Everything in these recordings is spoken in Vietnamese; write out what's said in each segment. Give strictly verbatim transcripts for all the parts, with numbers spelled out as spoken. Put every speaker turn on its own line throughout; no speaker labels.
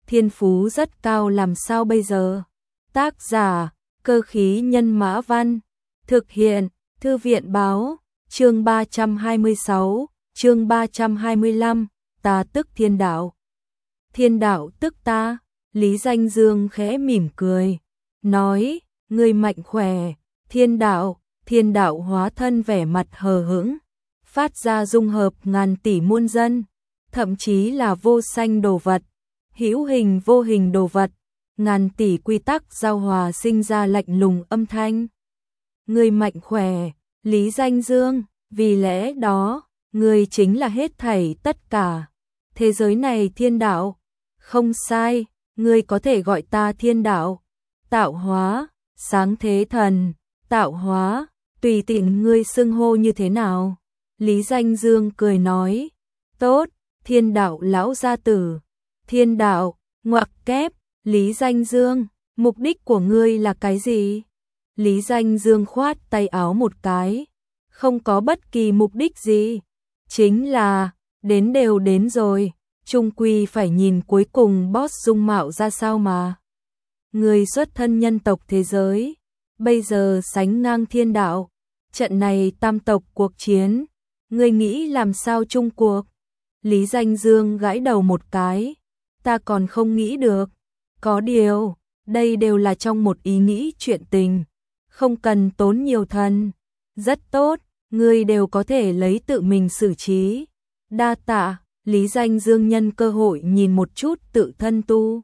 thiên phú rất cao làm sao bây giờ? Tác giả, Cơ khí nhân mã văn, thực hiện, Thư viện báo, chương ba trăm hai mươi sáu, chương ba trăm hai mươi lăm, ta tức thiên đạo. Thiên đạo tức ta, Lý Danh Dương khẽ mỉm cười, nói, ngươi mạnh khỏe, thiên đạo, thiên đạo hóa thân vẻ mặt hờ hững, phát ra dung hợp ngàn tỷ muôn dân, thậm chí là vô sanh đồ vật, hữu hình vô hình đồ vật, ngàn tỷ quy tắc giao hòa sinh ra lạnh lùng âm thanh. Ngươi mạnh khỏe, Lý Danh Dương, vì lẽ đó, ngươi chính là hết thảy tất cả. Thế giới này thiên đạo, không sai, ngươi có thể gọi ta thiên đạo, tạo hóa, sáng thế thần, tạo hóa, tùy tiện ngươi xưng hô như thế nào. Lý Danh Dương cười nói, tốt, thiên đạo lão gia tử, thiên đạo, ngoặc kép, Lý Danh Dương, mục đích của ngươi là cái gì? Lý Danh Dương khoát tay áo một cái, không có bất kỳ mục đích gì, chính là, đến đều đến rồi, chung quy phải nhìn cuối cùng boss dung mạo ra sao mà. Người xuất thân nhân tộc thế giới, bây giờ sánh ngang thiên đạo, trận này tam tộc cuộc chiến, ngươi nghĩ làm sao chung cuộc? Lý Danh Dương gãi đầu một cái, ta còn không nghĩ được, có điều, đây đều là trong một ý nghĩ chuyện tình, không cần tốn nhiều thần, rất tốt, ngươi đều có thể lấy tự mình xử trí. Đa tạ, Lý Danh Dương nhân cơ hội nhìn một chút tự thân tu.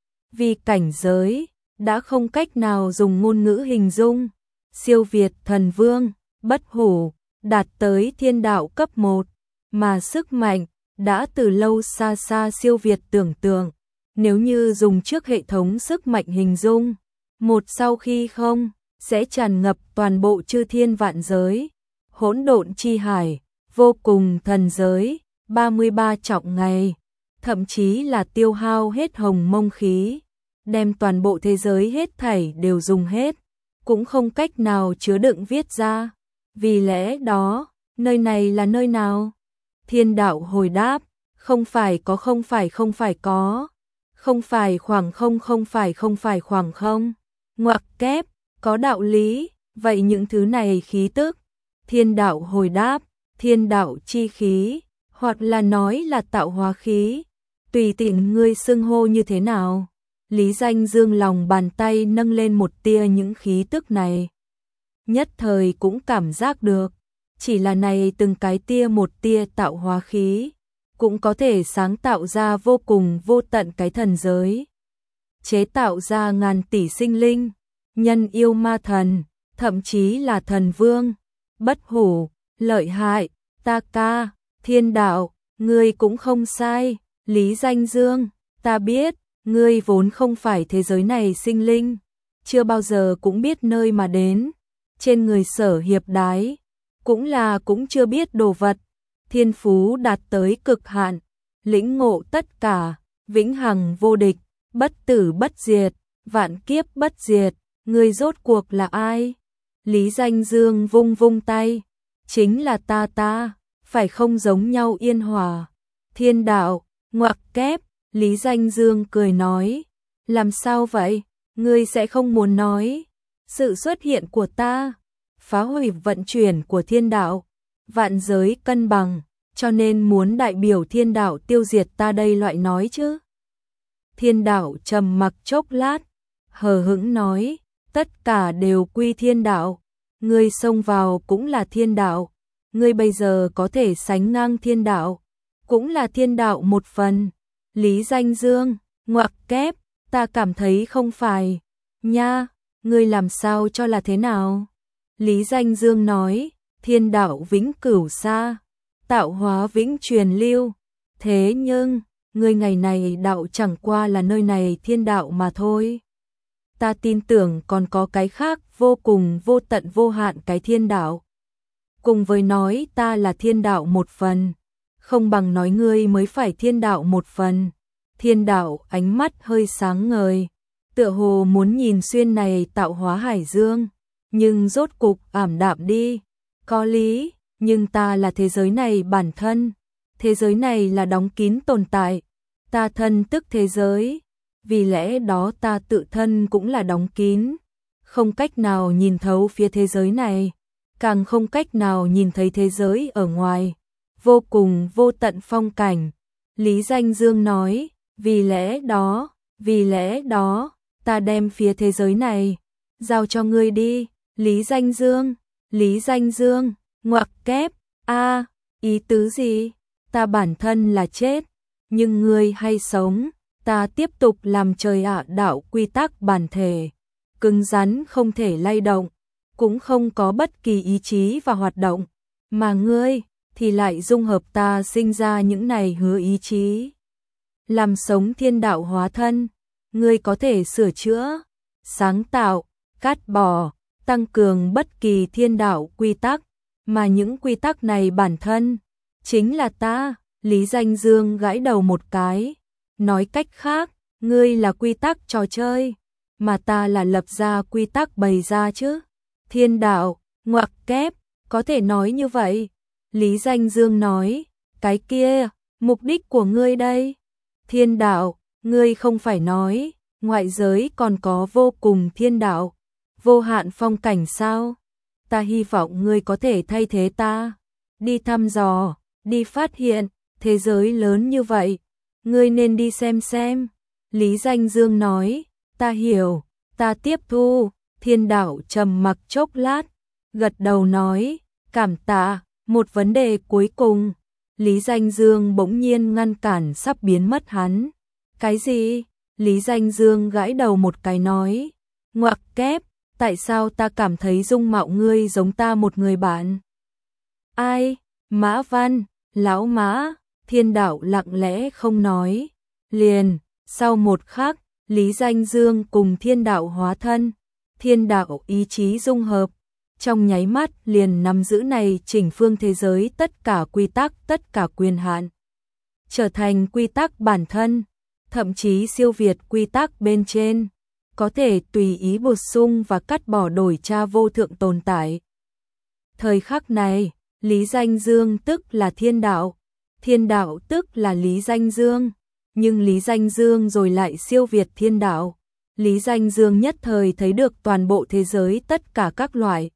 Vì cảnh giới, đã không cách nào dùng ngôn ngữ hình dung, siêu việt thần vương, bất hủ, đạt tới thiên đạo cấp một, mà sức mạnh, đã từ lâu xa xa siêu việt tưởng tượng. Nếu như dùng trước hệ thống sức mạnh hình dung, một sau khi không, sẽ tràn ngập toàn bộ chư thiên vạn giới, hỗn độn chi hải, vô cùng thần giới, ba mươi ba trọng ngày, thậm chí là tiêu hao hết hồng mông khí, đem toàn bộ thế giới hết thảy đều dùng hết, cũng không cách nào chứa đựng viết ra. Vì lẽ đó, nơi này là nơi nào? Thiên đạo hồi đáp, không phải có không phải không phải có, không phải khoảng không không phải không phải khoảng không, ngoặc kép, có đạo lý, vậy những thứ này khí tức. Thiên đạo hồi đáp, thiên đạo chi khí, hoặc là nói là tạo hóa khí, tùy tiện ngươi xưng hô như thế nào. Lý Danh Dương lòng bàn tay nâng lên một tia những khí tức này. Nhất thời cũng cảm giác được, chỉ là này từng cái tia một tia tạo hóa khí, cũng có thể sáng tạo ra vô cùng vô tận cái thần giới. Chế tạo ra ngàn tỷ sinh linh, nhân yêu ma thần, thậm chí là thần vương, bất hủ, lợi hại, ta ca, thiên đạo, ngươi cũng không sai, Lý Danh Dương, ta biết, ngươi vốn không phải thế giới này sinh linh, chưa bao giờ cũng biết nơi mà đến, trên người Sở Hiệp Đái, cũng là cũng chưa biết đồ vật, thiên phú đạt tới cực hạn, lĩnh ngộ tất cả, vĩnh hằng vô địch, bất tử bất diệt, vạn kiếp bất diệt, ngươi rốt cuộc là ai? Lý Danh Dương vung vung tay, chính là ta ta, phải không giống nhau yên hòa. Thiên đạo, ngoặc kép, Lý Danh Dương cười nói, làm sao vậy, ngươi sẽ không muốn nói, sự xuất hiện của ta, phá hủy vận chuyển của thiên đạo, vạn giới cân bằng, cho nên muốn đại biểu thiên đạo tiêu diệt ta đây loại nói chứ. Thiên đạo trầm mặc chốc lát, hờ hững nói, tất cả đều quy thiên đạo, ngươi xông vào cũng là thiên đạo, ngươi bây giờ có thể sánh ngang thiên đạo, cũng là thiên đạo một phần. Lý Danh Dương, ngoặc kép, ta cảm thấy không phải, nha, ngươi làm sao cho là thế nào? Lý Danh Dương nói, thiên đạo vĩnh cửu xa, tạo hóa vĩnh truyền lưu, thế nhưng, ngươi ngày này đạo chẳng qua là nơi này thiên đạo mà thôi. Ta tin tưởng còn có cái khác vô cùng vô tận vô hạn cái thiên đạo. Cùng với nói ta là thiên đạo một phần, không bằng nói ngươi mới phải thiên đạo một phần. Thiên đạo ánh mắt hơi sáng ngời, tựa hồ muốn nhìn xuyên này tạo hóa hải dương, nhưng rốt cục ảm đạm đi. Có lý, nhưng ta là thế giới này bản thân, thế giới này là đóng kín tồn tại, ta thân tức thế giới, vì lẽ đó ta tự thân cũng là đóng kín, không cách nào nhìn thấu phía thế giới này, càng không cách nào nhìn thấy thế giới ở ngoài, vô cùng vô tận phong cảnh. Lý Danh Dương nói, vì lẽ đó, vì lẽ đó, ta đem phía thế giới này, giao cho ngươi đi. Lý Danh Dương, Lý Danh Dương, ngoặc kép, a ý tứ gì? Ta bản thân là chết, nhưng ngươi hay sống, ta tiếp tục làm trời ạ đạo quy tắc bản thể, cứng rắn không thể lay động, cũng không có bất kỳ ý chí và hoạt động, mà ngươi thì lại dung hợp ta sinh ra những này hứa ý chí. Làm sống thiên đạo hóa thân, ngươi có thể sửa chữa, sáng tạo, cắt bỏ, tăng cường bất kỳ thiên đạo quy tắc, mà những quy tắc này bản thân chính là ta. Lý Danh Dương gãi đầu một cái, nói cách khác, ngươi là quy tắc trò chơi, mà ta là lập ra quy tắc bày ra chứ. Thiên đạo, ngoặc kép, có thể nói như vậy. Lý Danh Dương nói, cái kia, mục đích của ngươi đây. Thiên đạo, ngươi không phải nói, ngoại giới còn có vô cùng thiên đạo, vô hạn phong cảnh sao? Ta hy vọng ngươi có thể thay thế ta, đi thăm dò, đi phát hiện, thế giới lớn như vậy, ngươi nên đi xem xem. Lý Danh Dương nói, ta hiểu, ta tiếp thu. Thiên đạo trầm mặc chốc lát, gật đầu nói, cảm tạ. Một vấn đề cuối cùng, Lý Danh Dương bỗng nhiên ngăn cản sắp biến mất hắn. Cái gì? Lý Danh Dương gãi đầu một cái nói, ngoặc kép, tại sao ta cảm thấy dung mạo ngươi giống ta một người bạn? Ai? Mã Văn, lão Mã. Thiên đạo lặng lẽ không nói. Liền, sau một khắc, Lý Danh Dương cùng thiên đạo hóa thân, thiên đạo ý chí dung hợp, trong nháy mắt liền nắm giữ này chỉnh phương thế giới tất cả quy tắc, tất cả quyền hạn, trở thành quy tắc bản thân, thậm chí siêu việt quy tắc bên trên, có thể tùy ý bổ sung và cắt bỏ đổi tra vô thượng tồn tại. Thời khắc này, Lý Danh Dương tức là thiên đạo, thiên đạo tức là Lý Danh Dương, nhưng Lý Danh Dương rồi lại siêu việt thiên đạo. Lý Danh Dương nhất thời thấy được toàn bộ thế giới tất cả các loại.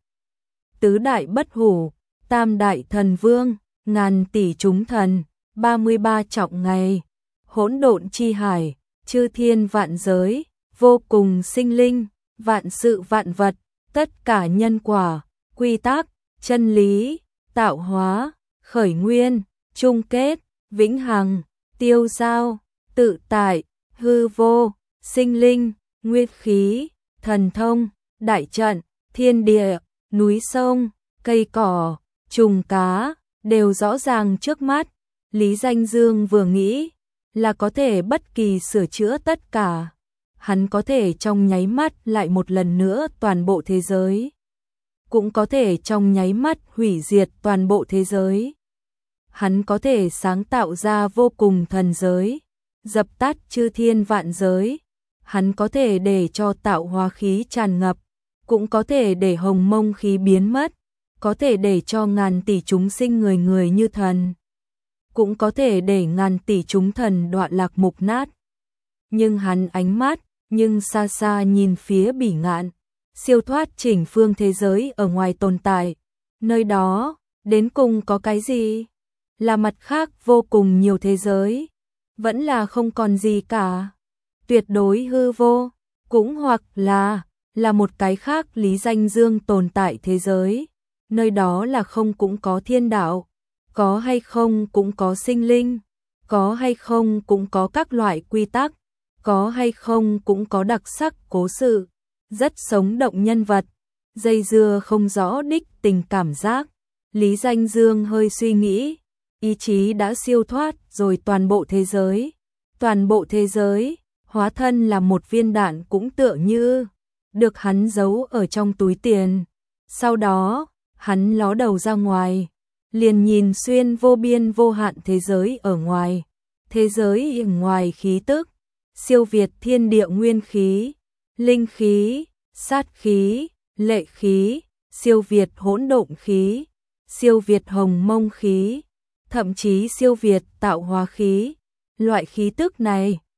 Tứ đại bất hủ, tam đại thần vương, ngàn tỷ chúng thần, ba mươi ba trọng ngày, hỗn độn chi hải, chư thiên vạn giới, vô cùng sinh linh, vạn sự vạn vật, tất cả nhân quả, quy tắc, chân lý, tạo hóa, khởi nguyên, chung kết, vĩnh hằng, tiêu giao, tự tại, hư vô, sinh linh, nguyên khí, thần thông, đại trận, thiên địa, núi sông, cây cỏ, trùng cá, đều rõ ràng trước mắt. Lý Danh Dương vừa nghĩ là có thể bất kỳ sửa chữa tất cả. Hắn có thể trong nháy mắt lại một lần nữa toàn bộ thế giới. Cũng có thể trong nháy mắt hủy diệt toàn bộ thế giới. Hắn có thể sáng tạo ra vô cùng thần giới, dập tắt chư thiên vạn giới. Hắn có thể để cho tạo hóa khí tràn ngập, cũng có thể để hồng mông khí biến mất, có thể để cho ngàn tỷ chúng sinh người người như thần, cũng có thể để ngàn tỷ chúng thần đoạn lạc mục nát. Nhưng hắn ánh mắt, nhưng xa xa nhìn phía bỉ ngạn, siêu thoát chỉnh phương thế giới ở ngoài tồn tại. Nơi đó, đến cùng có cái gì? Là mặt khác vô cùng nhiều thế giới, vẫn là không còn gì cả. Tuyệt đối hư vô, cũng hoặc là, là một cái khác Lý Danh Dương tồn tại thế giới. Nơi đó là không cũng có thiên đạo, có hay không cũng có sinh linh, có hay không cũng có các loại quy tắc, có hay không cũng có đặc sắc cố sự, rất sống động nhân vật, dây dưa không rõ đích tình cảm giác. Lý Danh Dương hơi suy nghĩ, ý chí đã siêu thoát rồi toàn bộ thế giới. Toàn bộ thế giới, hóa thân là một viên đạn cũng tựa như được hắn giấu ở trong túi tiền. Sau đó, hắn ló đầu ra ngoài, liền nhìn xuyên vô biên vô hạn thế giới ở ngoài. Thế giới ở ngoài khí tức, siêu việt thiên địa nguyên khí, linh khí, sát khí, lệ khí, siêu việt hỗn độn khí, siêu việt hồng mông khí, thậm chí siêu việt tạo hóa khí. Loại khí tức này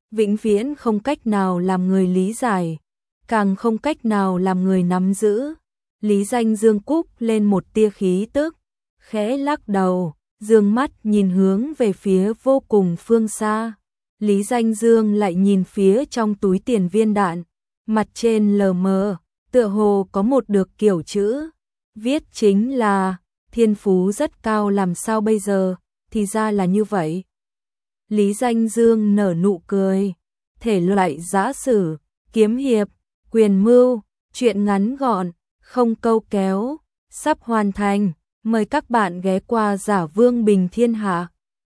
vĩnh viễn không cách nào làm người lý giải, càng không cách nào làm người nắm giữ. Lý Danh Dương cúp lên một tia khí tức, khẽ lắc đầu, dương mắt nhìn hướng về phía vô cùng phương xa. Lý Danh Dương lại nhìn phía trong túi tiền viên đạn, mặt trên lờ mờ, tựa hồ có một được kiểu chữ, viết chính là thiên phú rất cao làm sao bây giờ, thì ra là như vậy. Lý Danh Dương nở nụ cười, thể loại giã sử, kiếm hiệp, quyền mưu, truyện ngắn gọn, không câu kéo, sắp hoàn thành, mời các bạn ghé qua Giả Vương Bình Thiên Hạ.